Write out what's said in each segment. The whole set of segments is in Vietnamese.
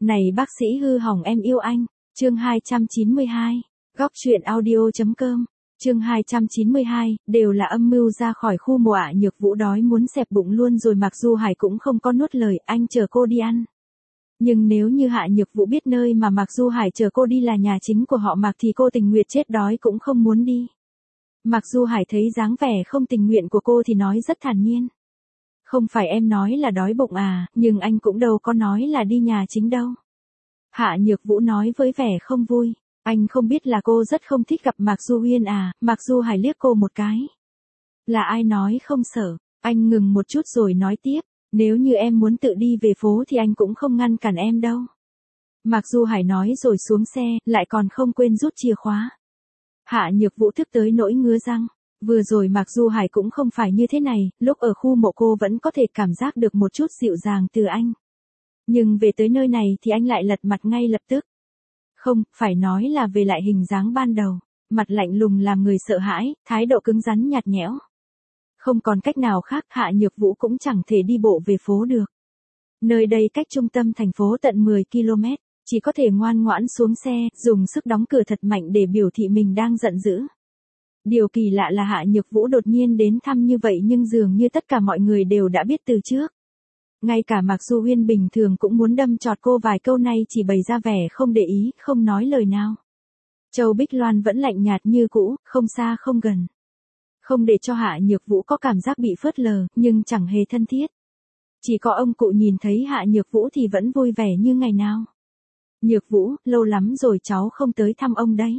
Này bác sĩ hư hỏng em yêu anh. Chương 292. Góc truyện audio.com. Chương 292, đều là âm mưu ra khỏi khu mộ. Nhược Vũ đói muốn xẹp bụng luôn rồi, Mạc Du Hải cũng không có nuốt lời, anh chờ cô đi ăn. Nhưng nếu như Hạ Nhược Vũ biết nơi mà Mạc Du Hải chờ cô đi là nhà chính của họ Mạc thì cô tình nguyện chết đói cũng không muốn đi. Mạc Du Hải thấy dáng vẻ không tình nguyện của cô thì nói rất thản nhiên. Không phải em nói là đói bụng à, nhưng anh cũng đâu có nói là đi nhà chính đâu. Hạ Nhược Vũ nói với vẻ không vui. Anh không biết là cô rất không thích gặp Mạc Du Huyên à? Mạc Du Hải liếc cô một cái. Là ai nói không sợ? Anh ngừng một chút rồi nói tiếp. Nếu như em muốn tự đi về phố thì anh cũng không ngăn cản em đâu. Mạc Du Hải nói rồi xuống xe, lại còn không quên rút chìa khóa. Hạ Nhược Vũ thức tới nỗi ngứa răng. Vừa rồi Mạc Du Hải cũng không phải như thế này, lúc ở khu mộ cô vẫn có thể cảm giác được một chút dịu dàng từ anh. Nhưng về tới nơi này thì anh lại lật mặt ngay lập tức. Không, phải nói là về lại hình dáng ban đầu, mặt lạnh lùng làm người sợ hãi, thái độ cứng rắn nhạt nhẽo. Không còn cách nào khác, Hạ Nhược Vũ cũng chẳng thể đi bộ về phố được. Nơi đây cách trung tâm thành phố tận 10 km, chỉ có thể ngoan ngoãn xuống xe, dùng sức đóng cửa thật mạnh để biểu thị mình đang giận dữ. Điều kỳ lạ là Hạ Nhược Vũ đột nhiên đến thăm như vậy nhưng dường như tất cả mọi người đều đã biết từ trước. Ngay cả Mạc Du Huyên bình thường cũng muốn đâm chọt cô vài câu, nay chỉ bày ra vẻ không để ý, không nói lời nào. Châu Bích Loan vẫn lạnh nhạt như cũ, không xa không gần. Không để cho Hạ Nhược Vũ có cảm giác bị phớt lờ, nhưng chẳng hề thân thiết. Chỉ có ông cụ nhìn thấy Hạ Nhược Vũ thì vẫn vui vẻ như ngày nào. Nhược Vũ, lâu lắm rồi cháu không tới thăm ông đấy.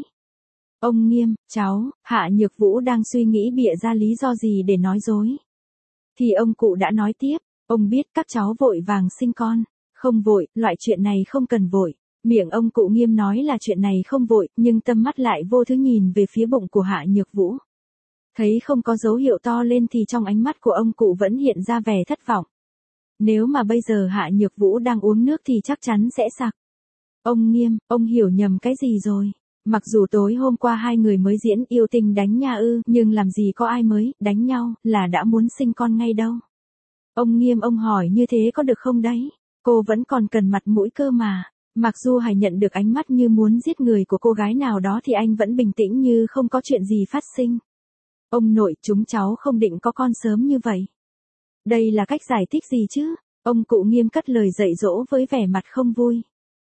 Ông Nghiêm, cháu, Hạ Nhược Vũ đang suy nghĩ bịa ra lý do gì để nói dối. Thì ông cụ đã nói tiếp. Ông biết các cháu vội vàng sinh con. Không vội, loại chuyện này không cần vội. Miệng ông cụ Nghiêm nói là chuyện này không vội, nhưng tâm mắt lại vô thứ nhìn về phía bụng của Hạ Nhược Vũ. Thấy không có dấu hiệu to lên thì trong ánh mắt của ông cụ vẫn hiện ra vẻ thất vọng. Nếu mà bây giờ Hạ Nhược Vũ đang uống nước thì chắc chắn sẽ sặc. Ông Nghiêm, ông hiểu nhầm cái gì rồi? Mặc dù tối hôm qua hai người mới diễn yêu tình đánh nha nhưng làm gì có ai mới đánh nhau là đã muốn sinh con ngay đâu. Ông Nghiêm, ông hỏi như thế có được không đấy? Cô vẫn còn cần mặt mũi cơ mà. Mặc dù Hải nhận được ánh mắt như muốn giết người của cô gái nào đó thì anh vẫn bình tĩnh như không có chuyện gì phát sinh. Ông nội, chúng cháu không định có con sớm như vậy. Đây là cách giải thích gì chứ? Ông cụ Nghiêm cất lời dạy dỗ với vẻ mặt không vui.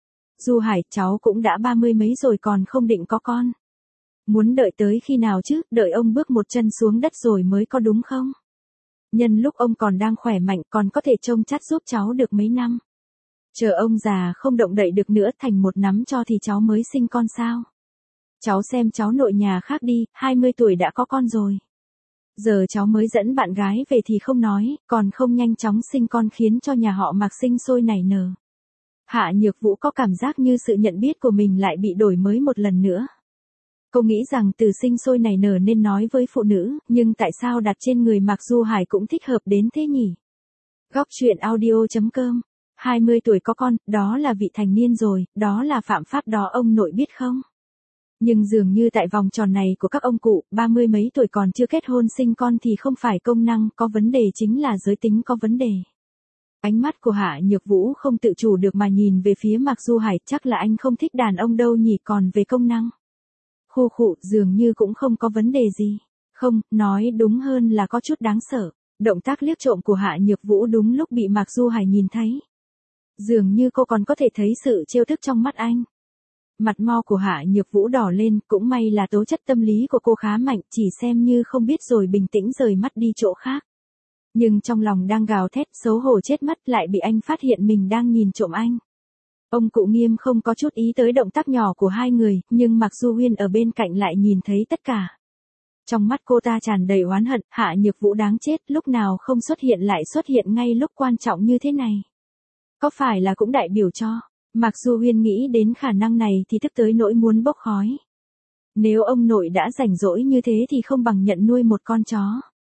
Du Hải, cháu cũng đã 30 mấy rồi còn không định có con. Muốn đợi tới khi nào chứ? Đợi ông bước một chân xuống đất rồi mới có đúng không? Nhân lúc ông còn đang khỏe mạnh còn có thể trông chắt giúp cháu được mấy năm. Chờ ông già không động đậy được nữa thành một nắm cho thì cháu mới sinh con sao? Cháu xem cháu nội nhà khác đi, 20 tuổi đã có con rồi. Giờ cháu mới dẫn bạn gái về thì không nói, còn không nhanh chóng sinh con khiến cho nhà họ Mạc sinh sôi nảy nở. Hạ Nhược Vũ có cảm giác như sự nhận biết của mình lại bị đổi mới một lần nữa. Cô nghĩ rằng từ sinh sôi nảy nở nên nói với phụ nữ, nhưng tại sao đặt trên người Mạc Du Hải cũng thích hợp đến thế nhỉ? Góc truyện audio.com. 20 tuổi có con, đó là vị thành niên rồi, đó là phạm pháp đó ông nội biết không? Nhưng dường như tại vòng tròn này của các ông cụ, 30 mấy tuổi còn chưa kết hôn sinh con thì không phải công năng có vấn đề, chính là giới tính có vấn đề. Ánh mắt của Hạ Nhược Vũ không tự chủ được mà nhìn về phía Mạc Du Hải, chắc là anh không thích đàn ông đâu nhỉ, còn về công năng. Khụ khụ, dường như cũng không có vấn đề gì. Không, nói đúng hơn là có chút đáng sợ. Động tác liếc trộm của Hạ Nhược Vũ đúng lúc bị Mạc Du Hải nhìn thấy. Dường như cô còn có thể thấy sự trêu thức trong mắt anh. Mặt mo của Hạ Nhược Vũ đỏ lên, cũng may là tố chất tâm lý của cô khá mạnh, chỉ xem như không biết rồi bình tĩnh rời mắt đi chỗ khác. Nhưng trong lòng đang gào thét, xấu hổ chết mất, lại bị anh phát hiện mình đang nhìn trộm anh. Ông cụ Nghiêm không có chút ý tới động tác nhỏ của hai người, nhưng Mạc Du Huyên ở bên cạnh lại nhìn thấy tất cả. Trong mắt cô ta tràn đầy oán hận, Hạ Nhược Vũ đáng chết, lúc nào không xuất hiện lại xuất hiện ngay lúc quan trọng như thế này. Có phải là cũng đại biểu cho, Mạc Du Huyên nghĩ đến khả năng này thì tức tới nỗi muốn bốc khói. Nếu ông nội đã rảnh rỗi như thế thì không bằng nhận nuôi một con chó.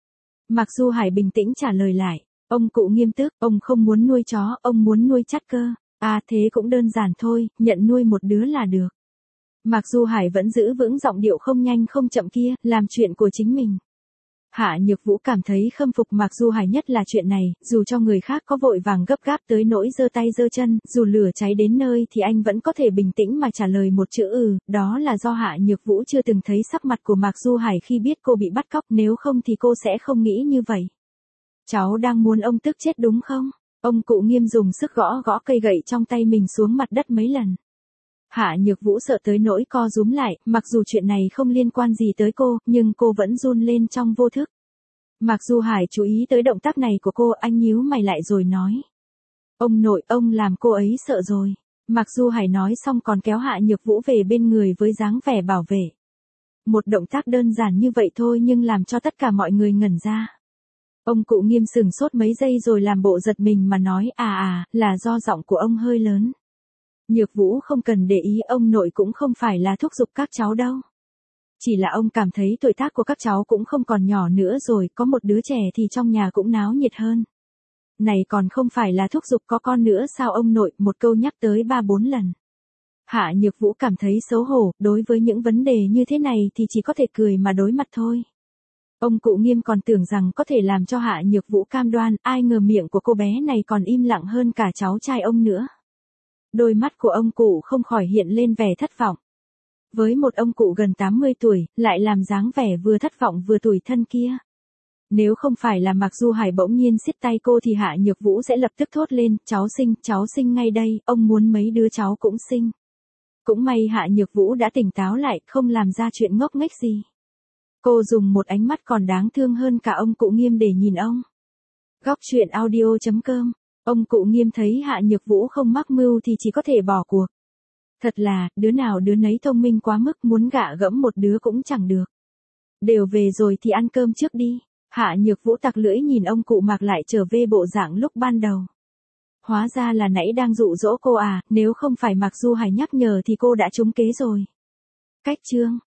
Mạc Du Hải bình tĩnh trả lời lại, ông cụ Nghiêm tức, ông không muốn nuôi chó, ông muốn nuôi chắt cơ. À thế cũng đơn giản thôi, nhận nuôi một đứa là được. Mạc Du Hải vẫn giữ vững giọng điệu không nhanh không chậm kia, làm chuyện của chính mình. Hạ Nhược Vũ cảm thấy khâm phục Mạc Du Hải nhất là chuyện này, dù cho người khác có vội vàng gấp gáp tới nỗi giơ tay giơ chân, dù lửa cháy đến nơi thì anh vẫn có thể bình tĩnh mà trả lời một chữ đó là do Hạ Nhược Vũ chưa từng thấy sắc mặt của Mạc Du Hải khi biết cô bị bắt cóc, nếu không thì cô sẽ không nghĩ như vậy. Cháu đang muốn ông tức chết đúng không? Ông cụ Nghiêm dùng sức gõ gõ cây gậy trong tay mình xuống mặt đất mấy lần. Hạ Nhược Vũ sợ tới nỗi co rúm lại, mặc dù chuyện này không liên quan gì tới cô, nhưng cô vẫn run lên trong vô thức. Mạc Du Hải chú ý tới động tác này của cô, anh nhíu mày lại rồi nói. Ông nội, ông làm cô ấy sợ rồi. Mạc Du Hải nói xong còn kéo Hạ Nhược Vũ về bên người với dáng vẻ bảo vệ. Một động tác đơn giản như vậy thôi nhưng làm cho tất cả mọi người ngẩn ra. Ông cụ Nghiêm sửng sốt mấy giây rồi làm bộ giật mình mà nói là do giọng của ông hơi lớn. Nhược Vũ không cần để ý, ông nội cũng không phải là thúc giục các cháu đâu. Chỉ là ông cảm thấy tuổi tác của các cháu cũng không còn nhỏ nữa rồi, có một đứa trẻ thì trong nhà cũng náo nhiệt hơn. Này còn không phải là thúc giục có con nữa sao ông nội, một câu nhắc tới 3-4 lần. Hạ Nhược Vũ cảm thấy xấu hổ, đối với những vấn đề như thế này thì chỉ có thể cười mà đối mặt thôi. Ông cụ Nghiêm còn tưởng rằng có thể làm cho Hạ Nhược Vũ cam đoan, ai ngờ miệng của cô bé này còn im lặng hơn cả cháu trai ông nữa. Đôi mắt của ông cụ không khỏi hiện lên vẻ thất vọng. Với một ông cụ gần 80 tuổi, lại làm dáng vẻ vừa thất vọng vừa tủi thân kia. Nếu không phải là Mạc Du Hải bỗng nhiên siết tay cô thì Hạ Nhược Vũ sẽ lập tức thốt lên, cháu sinh ngay đây, ông muốn mấy đứa cháu cũng sinh. Cũng may Hạ Nhược Vũ đã tỉnh táo lại, không làm ra chuyện ngốc nghếch gì. Cô dùng một ánh mắt còn đáng thương hơn cả ông cụ Nghiêm để nhìn ông. Góc truyện audio.com. Ông cụ Nghiêm thấy Hạ Nhược Vũ không mắc mưu thì chỉ có thể bỏ cuộc. Thật là, đứa nào đứa nấy thông minh quá mức, muốn gạ gẫm một đứa cũng chẳng được. Đều về rồi thì ăn cơm trước đi. Hạ Nhược Vũ tặc lưỡi nhìn ông cụ Mạc lại trở về bộ dạng lúc ban đầu. Hóa ra là nãy đang dụ dỗ cô à, nếu không phải Mạc Du Hải nhắc nhở thì cô đã trúng kế rồi. Cách chương